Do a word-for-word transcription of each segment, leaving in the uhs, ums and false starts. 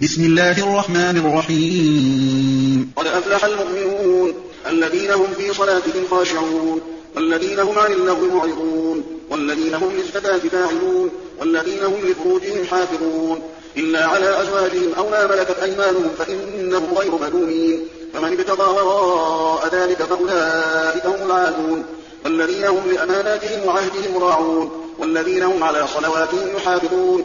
بسم الله الرحمن الرحيم. قد أفلح المؤمنون الذين هم في صلاتهم خاشعون والذين هم عن اللغو معرضون والذين هم للزكاة فاعلون والذين هم لفروجهم حافظون إلا على أزواجهم أو ما ملكت أيمانهم فإنهم غير ملومين فمن ابتغى وراء ذلك فأولئك هم العادون والذين هم لأماناتهم وعهدهم راعون والذين هم على صلواتهم يحافظون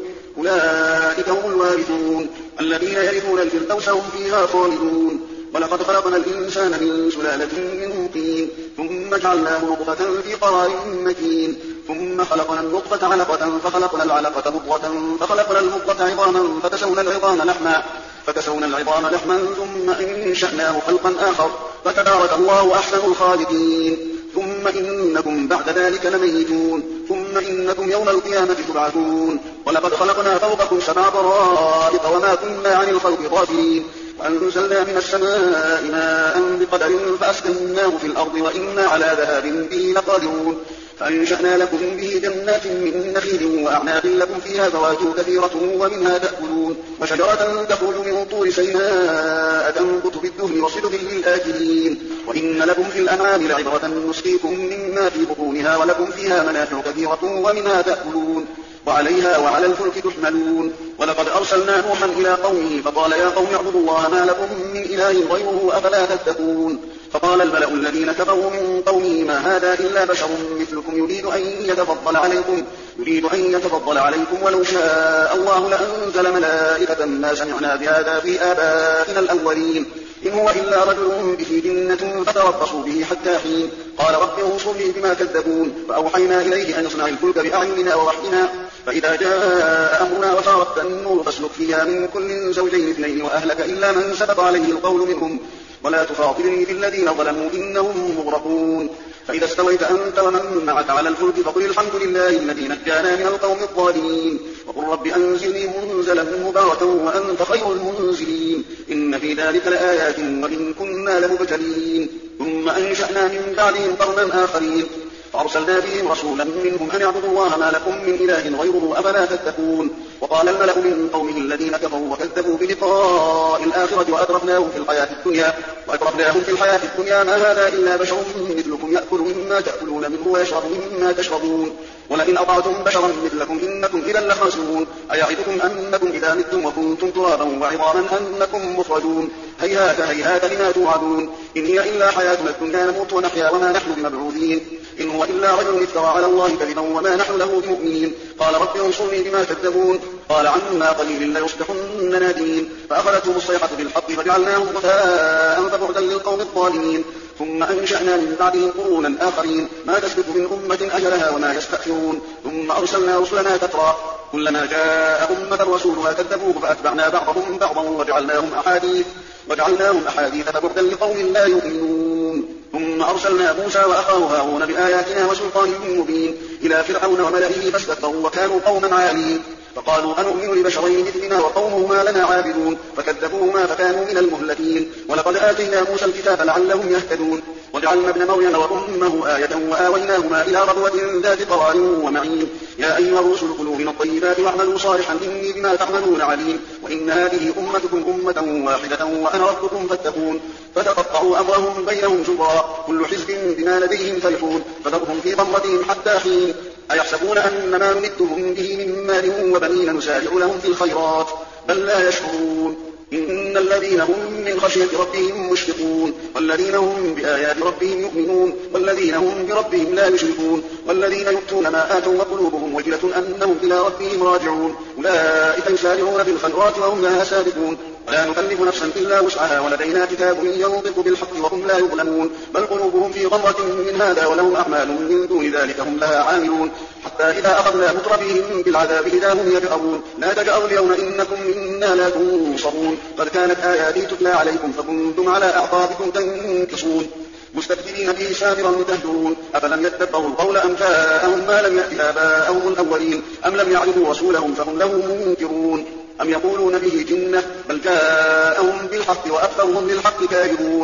أولئك هم الوارثون الذين يرثون الفردوس هم فيها خالدون. ولقد خلقنا الإنسان من سلالة من طين ثم جعلناه نطفة في قرار مكين ثم خلقنا النطفة علقة فخلقنا العلقة مضغة فخلقنا المضغة عظاما فكسونا العظام لحما فكسونا العظام لحما ثم أنشأناه خلقا آخر فتبارك الله أحسن الخالقين. ثم إنكم بعد ذلك لميتون ثم إنكم يوم القيامة تبعثون. ولقد خلقنا فوقكم سبع طرائق وما كنا عن الخلق غافلين وأنزلنا من السماء ماء بقدر فأسكناه في الأرض وإنا على ذهاب به لقادرون. فأنشأنا لكم به جنات من نخيل وأعناب لكم فيها فواكه كثيرة ومنها تأكلون وشجرة تخرج من طور سيناء تنبت بالدهن وصدق للآكلين. وإن لكم في الأنعام لعبرة نسقيكم مما في بطونها ولكم فيها منافع كثيرة ومنها تأكلون وعليها وعلى الفلك تحملون. ولقد أرسلنا نوحا إلى قومه فقال يا قوم اعبدوا الله ما لكم من إله غيره أفلا تتقون. فقال الملأ الذين كفروا من قومه ما هذا إلا بشر مثلكم يريد أن يتفضل عليكم يريد أن يتفضل عليكم ولو شاء الله لأنزل ملائكة ما سمعنا بهذا في آبائنا الأولين إن هو إلا رجل به جنة فتربصوا به حتى حين. قال رب انصرني بما كذبون. فأوحينا إليه أن يصنع الفلك بأعيننا ووحينا فإذا جاء أمرنا وفارت النور فاسلك فيها من كل زوجين اثنين وأهلك إلا من سبق عليه القول منهم ولا تخاطبني في الذين ظلموا إنهم مغرقون. فإذا استويت أنت ومن معك على الفلك فقل الحمد لله الذي نجانا من القوم الظالمين وقل رب أنزلني منزلا مباركا وأنت خير المنزلين إن في ذلك لآيات وإن كنا لمبتلين. ثم أنشأنا من بعدهم قرنا آخرين فأرسلنا بهم رسولا منهم أن اعبدوا الله ما لكم من إله غيره أفلا تتقون. وقال الملأ من قومه الذين كفروا وكذبوا بلقاء الآخرة وأترفناهم في الحياة الدنيا وأترفناهم في الحياة الدنيا ما هذا إلا بشر مثلكم يأكل مما تأكلون منه ويشرب مما تشربون ولئن أطعتم بشرا مثلكم إنكم إذا لخاسرون. أيعدكم أنكم إذا متم وكنتم ترابا وعظاما أنكم مخرجون هيهات هيهات لما توعدون إن هي إلا حياتنا الدنيا نموت ونحيا وما نحن بمبعوثين إن هو إلا رجل افترى على الله كذبا وما نحن له بمؤمنين. قال رب انصرني بما كذبون. قال عما قليل ليصبحن نادمين فأخذتهم الصيحة بالحق فجعلناهم غثاء فبعدا للقوم الظالمين. ثم أنشأنا من بعدهم قرونا آخرين ما تسبق من أمة أجلها وما يستأخرون. ثم أرسلنا رسلنا تترى كلما جاء أمة رسولها كذبوه فأتبعنا بعضهم بعضا وجعلناهم أحاديث وجعلناهم أحاديث فبعدا لقوم لا يؤمنون. ثم أرسلنا موسى وأخاه هارون بآياتنا وسلطان مبين إلى فرعون وملئه فاستكبروا وكانوا قوما عالين فقالوا أنؤمن لبشرين مثلنا وقومهما لنا عابدون فكذبوهما فكانوا من المهلكين. ولقد آتينا موسى الكتاب لعلهم يهتدون وجعلنا ابن مريم وأمه آية وآويناهما إلى ربوة ذات قرار ومعين. يا أيها الرسل كلوا من الطيبات واعملوا صالحا إني بما تعملون عليم. وإن هذه أمتكم أمة واحدة وأنا ربكم فاتقون. فتقطعوا أمرهم بينهم زبرا كل حزب بما لديهم فرحون فذرهم في غمرتهم حتى حين. أيحسبون أن ما نمدهم به من مال وبنين نسارع لهم في الخيرات بل لا يشعرون. إن الذين هم من خشية ربهم مشفقون والذين هم بآيات ربهم يؤمنون والذين هم بربهم لا يشركون والذين يؤتون ما آتوا وقلوبهم وجلة أنهم إلى ربهم راجعون أولئك يسارعون في الخيرات وهم لها سابقون. ولا نكلف نفسا إلا وسعها ولدينا كتاب ينطق بالحق وهم لا يظلمون بل قلوبهم في غمرة من هذا ولهم أعمال من دون ذلك هم لها عاملون حتى إذا أخذنا مترفيهم بالعذاب إذا هم يجأرون لا تجأروا اليوم إنكم منا لا تنصرون قد كانت آياتي تتلى عليكم فكنتم على أعقابكم تنكصون مستكبرين به سامرا تهجرون أفلم يتدبروا القول أم جاءهم ما لم يأت آباءهم الأولين أم لم يعرفوا رسولهم فهم له منكرون أم يقولون به جنة بل جاءهم بالحق وأكثرهم للحق كارهون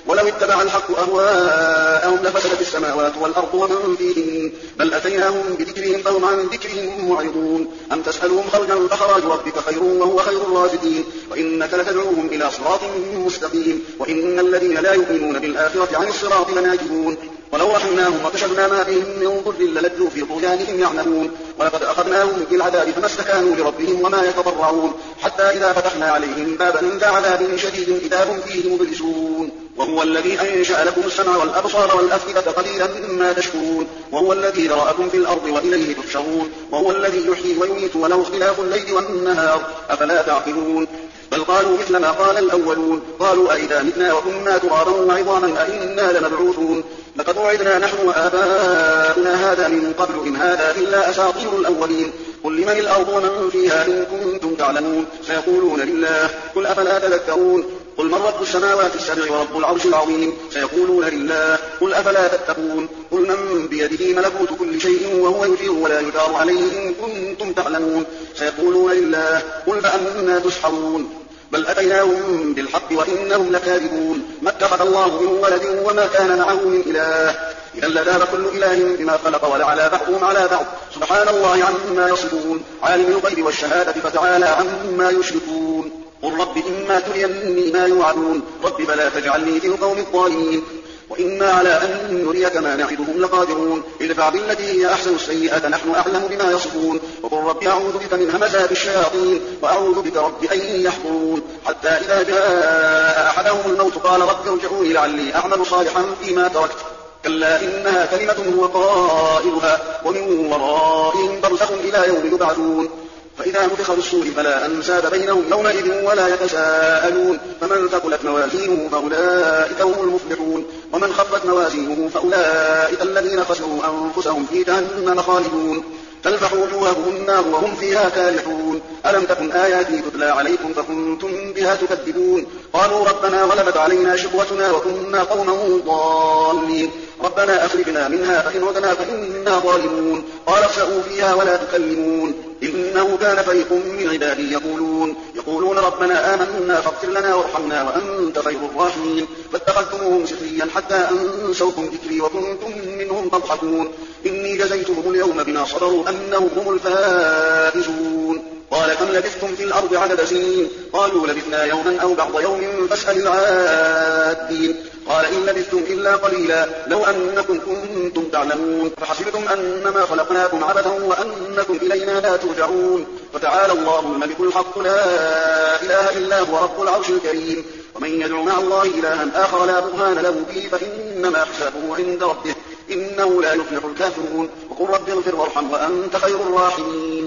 ولو اتبع الحق أهواءهم لفسدت السماوات والأرض ومن فيهن بل أتيناهم بذكرهم فهم عن ذكرهم معرضون أم تسألهم خرجا فخراج ربك خير وهو خير الرازقين وإنك لتدعوهم إلى صراط مستقيم وإن الذين لا يؤمنون بالآخرة عن الصراط لناكبون ولو رحمناهم وكشفنا ما بهم من ضر للجوا في طغيانهم يعملون ولقد أخذناهم بالعذاب فما استكانوا لربهم وما يتضرعون حتى إذا فتحنا عليهم بابا ذا عذاب شديد إذا هم فيه مبلسون وهو الذي أنشأ لكم السمع والأبصار والأفئدة قليلا ما تشكرون وهو الذي ذرأكم في الأرض وإليه تحشرون وهو الذي يحيي ويميت وله اختلاف الليل والنهار أفلا تعقلون بل قالوا مثل ما قال الأولون قالوا أئذا متنا وكنا ترابا وعظاما أئنا لمبعوثون لقد وعدنا نحن وآباؤنا هذا من قبل إن هذا إلا أساطير الأولين قل لمن الأرض ومن فيها إن كنتم تعلمون سيقولون لله قل أفلا تذكرون قل من رب السماوات السبع ورب العرش العظيم سيقولون لله قل أفلا تتقون قل من بيده ملكوت كل شيء وهو يجير ولا يجار عليه إن كنتم تعلمون سيقولون لله قل فأنا تسحرون بل أتيناهم بالحق وإنهم لكاذبون ما اتخذ الله من ولد وما كان معه من إله إذا لذهب كل إله بما خلق ولعلى بعضهم على بعض سبحان الله عما يصفون عالم الغيب والشهادة فتعالى عما يشركون قل رب إما تريني ما يوعدون رب فلا تجعلني في القوم الظالمين وإنا على أن نريك ما نعدهم لقادرون ادفع بالتي هي أحسن السيئة نحن أعلم بما يصفون وقل رب أعوذ بك من همزات الشياطين وأعوذ بك رب أن يحضرون حتى إذا جاء أحدهم الموت قال رب ارجعوني لعلي أعمل صالحا فيما تركت كلا إنها كلمة هو قائلها ومن ورائهم برزخ إلى يوم يبعثون فإذا نفخ في الصور فلا أنساب بينهم يومئذ ولا يتساءلون فمن ثقلت موازينه فأولئك هم المفلحون ومن خفت موازينه فأولئك الذين خسروا أنفسهم في جهنم خالدون تلفح وجوههم النار وهم فيها كالحون ألم تكن آياتي تتلى عليكم فكنتم بها تكذبون قالوا ربنا غلبت علينا شقوتنا وكنا قوما ضالين ربنا أخرجنا منها فإن عدنا فإنا ظالمون قال اخسئوا فيها ولا تكلمون إنه كان فريق من عبادي يقولون يقولون ربنا آمنا فاغفر لنا وارحمنا وأنت خير الراحمين فاتخذتموهم سخريا حتى أنسوكم ذكري وكنتم منهم تضحكون إني جزيتهم اليوم بما صبروا أنهم هم الفائزون قال كم لبثتم في الأرض عدد سنين قالوا لبثنا يوما أو بعض يوم فاسأل العادين قال إن لبثتم إلا قليلا لو أنكم كنتم تعلمون فحسبتم أنما خلقناكم عبثا وأنكم إلينا لا ترجعون فتعالى الله الملك الحق لا إله إلا هو رب العرش الكريم ومن يدعو مع الله إلها آخر لا برهان له به فإنما حسابه عند ربه إنه لا يفلح الكافرون وقل رب اغفر وارحم وأنت خير الراحمين